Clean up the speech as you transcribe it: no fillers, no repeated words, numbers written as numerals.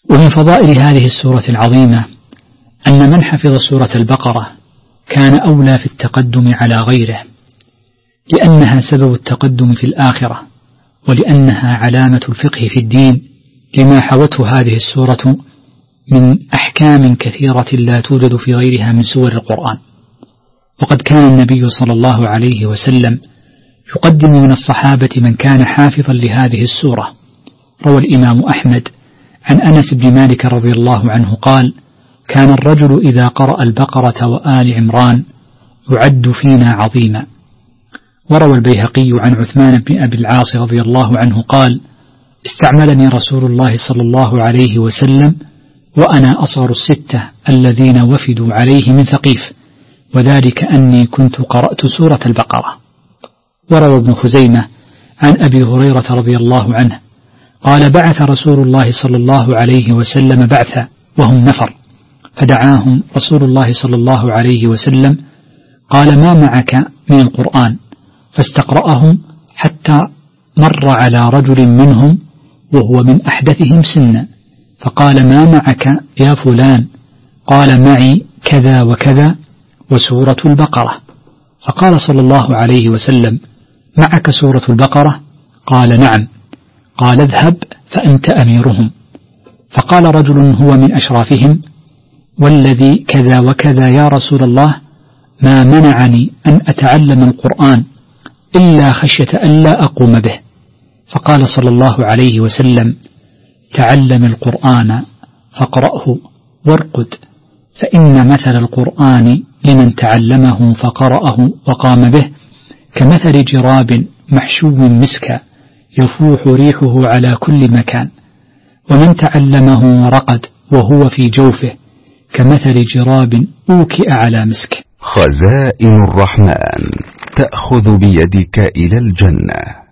ومن فضائل هذه السورة العظيمة أن من حفظ سورة البقرة كان أولى في التقدم على غيره، لأنها سبب التقدم في الآخرة، ولأنها علامة الفقه في الدين، لما حوته هذه السورة من أحكام كثيرة لا توجد في غيرها من سور القرآن. وقد كان النبي صلى الله عليه وسلم يقدم من الصحابة من كان حافظا لهذه السورة. روى الإمام أحمد عن أنس بن مالك رضي الله عنه قال: كان الرجل إذا قرأ البقرة وآل عمران يعد فينا عظيما. وروى البيهقي عن عثمان بن أبي العاص رضي الله عنه قال: استعملني رسول الله صلى الله عليه وسلم وأنا أصغر الستة الذين وفدوا عليه من ثقيف، وذلك أني كنت قرأت سورة البقرة. وروى ابن خزيمة عن أبي هريرة رضي الله عنه قال: بعث رسول الله صلى الله عليه وسلم بعثا وهم نفر، فدعاهم رسول الله صلى الله عليه وسلم قال: ما معك من القرآن؟ فاستقرأهم حتى مر على رجل منهم وهو من أحدثهم سنا، فقال: ما معك يا فلان؟ قال: معي كذا وكذا وسورة البقرة. فقال صلى الله عليه وسلم: معك سورة البقرة؟ قال: نعم. قال: اذهب فأنت أميرهم. فقال رجل هو من أشرافهم: والذي كذا وكذا يا رسول الله، ما منعني أن أتعلم القرآن إلا خشية ألا أقوم به. فقال صلى الله عليه وسلم: تعلم القرآن فاقرأه وارقد، فإن مثل القرآن لمن تعلمه فقرأه وقام به كمثل جراب محشو مسكا يفوح ريحه على كل مكان، ومن تعلمه ورقد وهو في جوفه كمثل جراب أوكئ على مسك. خزائن الرحمن تأخذ بيدك إلى الجنة.